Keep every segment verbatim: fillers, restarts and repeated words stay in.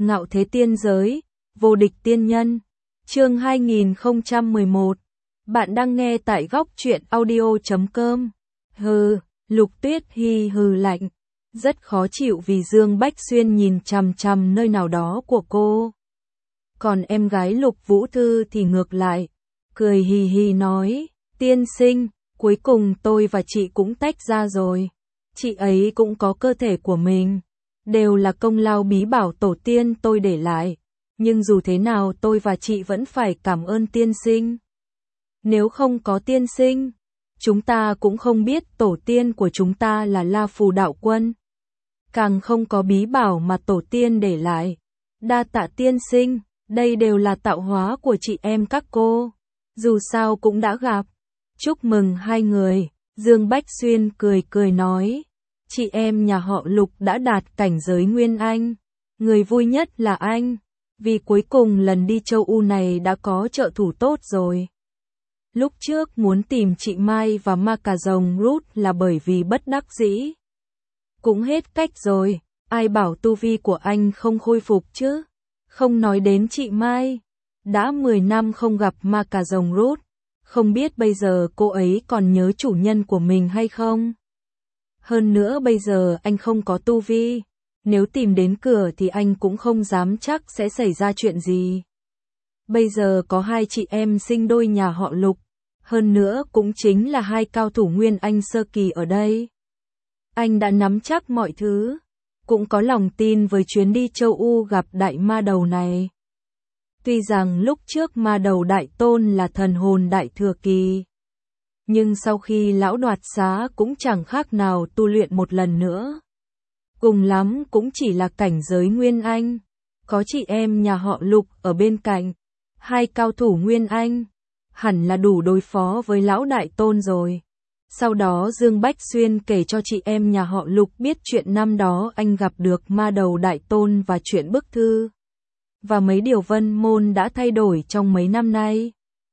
Ngạo thế tiên giới, vô địch tiên nhân. Chương hai nghìn không trăm mười một. Bạn đang nghe tại góc truyện audio chấm com. Hừ, Lục Tuyết Hi hừ lạnh, rất khó chịu vì Dương Bách Xuyên nhìn chằm chằm nơi nào đó của cô. Còn em gái Lục Vũ Thư thì ngược lại, cười hì hì nói, tiên sinh, cuối cùng tôi và chị cũng tách ra rồi. Chị ấy cũng có cơ thể của mình, đều là công lao bí bảo tổ tiên tôi để lại. Nhưng dù thế nào tôi và chị vẫn phải cảm ơn tiên sinh. Nếu không có tiên sinh, chúng ta cũng không biết tổ tiên của chúng ta là La Phù Đạo Quân. Càng không có bí bảo mà tổ tiên để lại. Đa tạ tiên sinh, đây đều là tạo hóa của chị em các cô. Dù sao cũng đã gặp. Chúc mừng hai người, Dương Bách Xuyên cười cười nói. Chị em nhà họ Lục đã đạt cảnh giới Nguyên Anh. Người vui nhất là anh, vì cuối cùng lần đi châu U này đã có trợ thủ tốt rồi. Lúc trước muốn tìm chị Mai và Ma Cà Rồng Rút là bởi vì bất đắc dĩ. Cũng hết cách rồi, ai bảo tu vi của anh không khôi phục chứ. Không nói đến chị Mai, đã mười năm không gặp Ma Cà Rồng Rút, không biết bây giờ cô ấy còn nhớ chủ nhân của mình hay không. Hơn nữa bây giờ anh không có tu vi, nếu tìm đến cửa thì anh cũng không dám chắc sẽ xảy ra chuyện gì. Bây giờ có hai chị em sinh đôi nhà họ Lục, hơn nữa cũng chính là hai cao thủ Nguyên Anh sơ kỳ ở đây. Anh đã nắm chắc mọi thứ, cũng có lòng tin với chuyến đi châu U gặp đại ma đầu này. Tuy rằng lúc trước ma đầu đại tôn là thần hồn đại thừa kỳ, nhưng sau khi lão đoạt xá cũng chẳng khác nào tu luyện một lần nữa. Cùng lắm cũng chỉ là cảnh giới Nguyên Anh, có chị em nhà họ Lục ở bên cạnh, hai cao thủ Nguyên Anh, hẳn là đủ đối phó với lão đại tôn rồi. Sau đó Dương Bách Xuyên kể cho chị em nhà họ Lục biết chuyện năm đó anh gặp được ma đầu đại tôn và chuyện bức thư. Và mấy điều Vân Môn đã thay đổi trong mấy năm nay.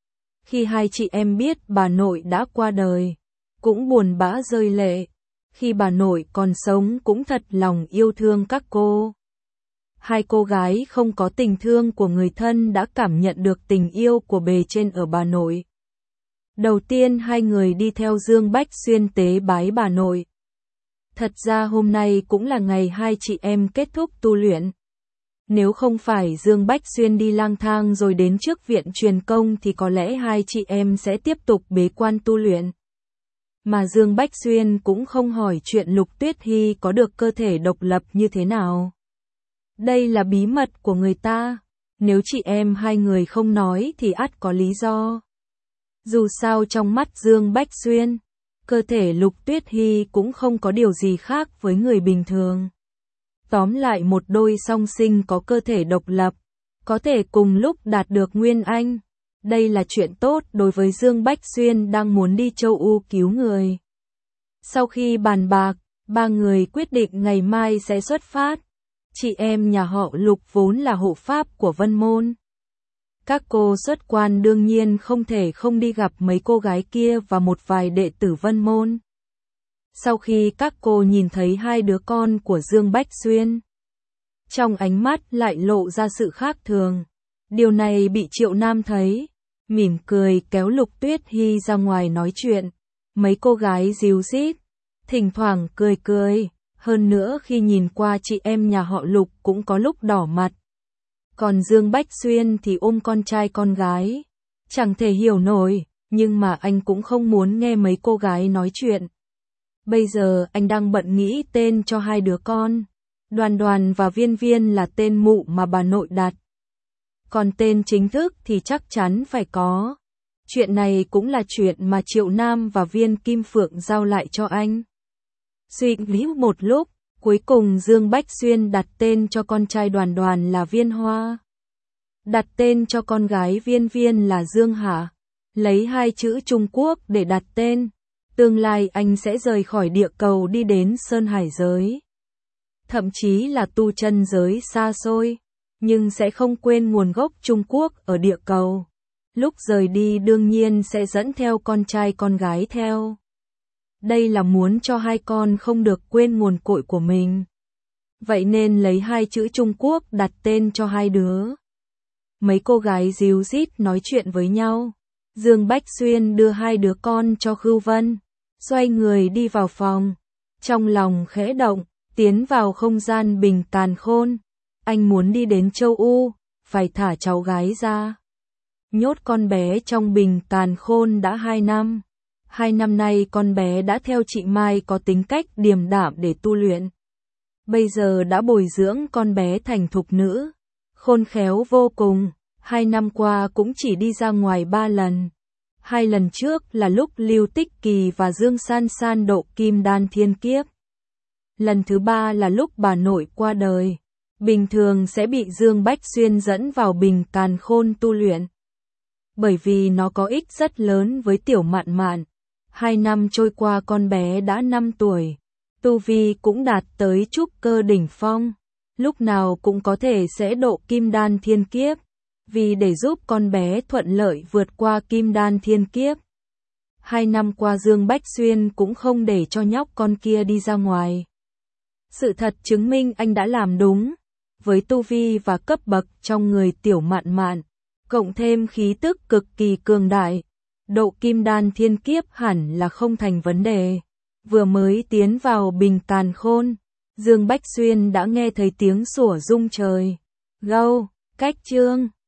Khi hai chị em biết bà nội đã qua đời, cũng buồn bã rơi lệ. Khi bà nội còn sống cũng thật lòng yêu thương các cô. Hai cô gái không có tình thương của người thân đã cảm nhận được tình yêu của bề trên ở bà nội. Đầu tiên hai người đi theo Dương Bách Xuyên tế bái bà nội. Thật ra hôm nay cũng là ngày hai chị em kết thúc tu luyện. Nếu không phải Dương Bách Xuyên đi lang thang rồi đến trước viện truyền công thì có lẽ hai chị em sẽ tiếp tục bế quan tu luyện. Mà Dương Bách Xuyên cũng không hỏi chuyện Lục Tuyết Hi có được cơ thể độc lập như thế nào. Đây là bí mật của người ta, nếu chị em hai người không nói thì ắt có lý do. Dù sao trong mắt Dương Bách Xuyên, cơ thể Lục Tuyết Hi cũng không có điều gì khác với người bình thường. Tóm lại một đôi song sinh có cơ thể độc lập, có thể cùng lúc đạt được Nguyên Anh. Đây là chuyện tốt đối với Dương Bách Xuyên đang muốn đi châu U cứu người. Sau khi bàn bạc, ba người quyết định ngày mai sẽ xuất phát. Chị em nhà họ Lục vốn là hộ pháp của Vân Môn. Các cô xuất quan đương nhiên không thể không đi gặp mấy cô gái kia và một vài đệ tử Vân Môn. Sau khi các cô nhìn thấy hai đứa con của Dương Bách Xuyên, trong ánh mắt lại lộ ra sự khác thường. Điều này bị Triệu Nam thấy, mỉm cười kéo Lục Tuyết Hi ra ngoài nói chuyện. Mấy cô gái díu dít, thỉnh thoảng cười cười, hơn nữa khi nhìn qua chị em nhà họ Lục cũng có lúc đỏ mặt. Còn Dương Bách Xuyên thì ôm con trai con gái, chẳng thể hiểu nổi, nhưng mà anh cũng không muốn nghe mấy cô gái nói chuyện. Bây giờ anh đang bận nghĩ tên cho hai đứa con. Đoàn Đoàn và Viên Viên là tên mụ mà bà nội đặt. Còn tên chính thức thì chắc chắn phải có. Chuyện này cũng là chuyện mà Triệu Nam và Viên Kim Phượng giao lại cho anh. Suy nghĩ một lúc, cuối cùng Dương Bách Xuyên đặt tên cho con trai Đoàn Đoàn là Viên Hoa. Đặt tên cho con gái Viên Viên là Dương Hà. Lấy hai chữ Trung Quốc để đặt tên. Tương lai anh sẽ rời khỏi địa cầu đi đến Sơn Hải giới. Thậm chí là tu chân giới xa xôi. Nhưng sẽ không quên nguồn gốc Trung Quốc ở địa cầu. Lúc rời đi đương nhiên sẽ dẫn theo con trai con gái theo. Đây là muốn cho hai con không được quên nguồn cội của mình. vậy nên lấy hai chữ Trung Quốc đặt tên cho hai đứa. Mấy cô gái díu dít nói chuyện với nhau. Dương Bách Xuyên đưa hai đứa con cho Khưu Vân, xoay người đi vào phòng. Trong lòng khẽ động, tiến vào không gian bình càn khôn. Anh muốn đi đến châu U, phải thả cháu gái ra. Nhốt con bé trong bình càn khôn đã hai năm. Hai năm nay con bé đã theo chị Mai có tính cách điềm đạm để tu luyện. Bây giờ đã bồi dưỡng con bé thành thục nữ, khôn khéo vô cùng. Hai năm qua cũng chỉ đi ra ngoài ba lần. Hai lần trước là lúc Lưu Tích Kỳ và Dương San San độ kim đan thiên kiếp. Lần thứ ba là lúc bà nội qua đời. Bình thường sẽ bị Dương Bách Xuyên dẫn vào bình càn khôn tu luyện. Bởi vì nó có ích rất lớn với Tiểu Mạn Mạn. Hai năm trôi qua con bé đã năm tuổi. Tu vi cũng đạt tới trúc cơ đỉnh phong. Lúc nào cũng có thể sẽ độ kim đan thiên kiếp. Vì để giúp con bé thuận lợi vượt qua kim đan thiên kiếp. Hai năm qua Dương Bách Xuyên cũng không để cho nhóc con kia đi ra ngoài. Sự thật chứng minh anh đã làm đúng. Với tu vi và cấp bậc trong người Tiểu Mạn Mạn, cộng thêm khí tức cực kỳ cường đại, độ kim đan thiên kiếp hẳn là không thành vấn đề. Vừa mới tiến vào bình càn khôn, Dương Bách Xuyên đã nghe thấy tiếng sủa rung trời. Gâu, cách chương.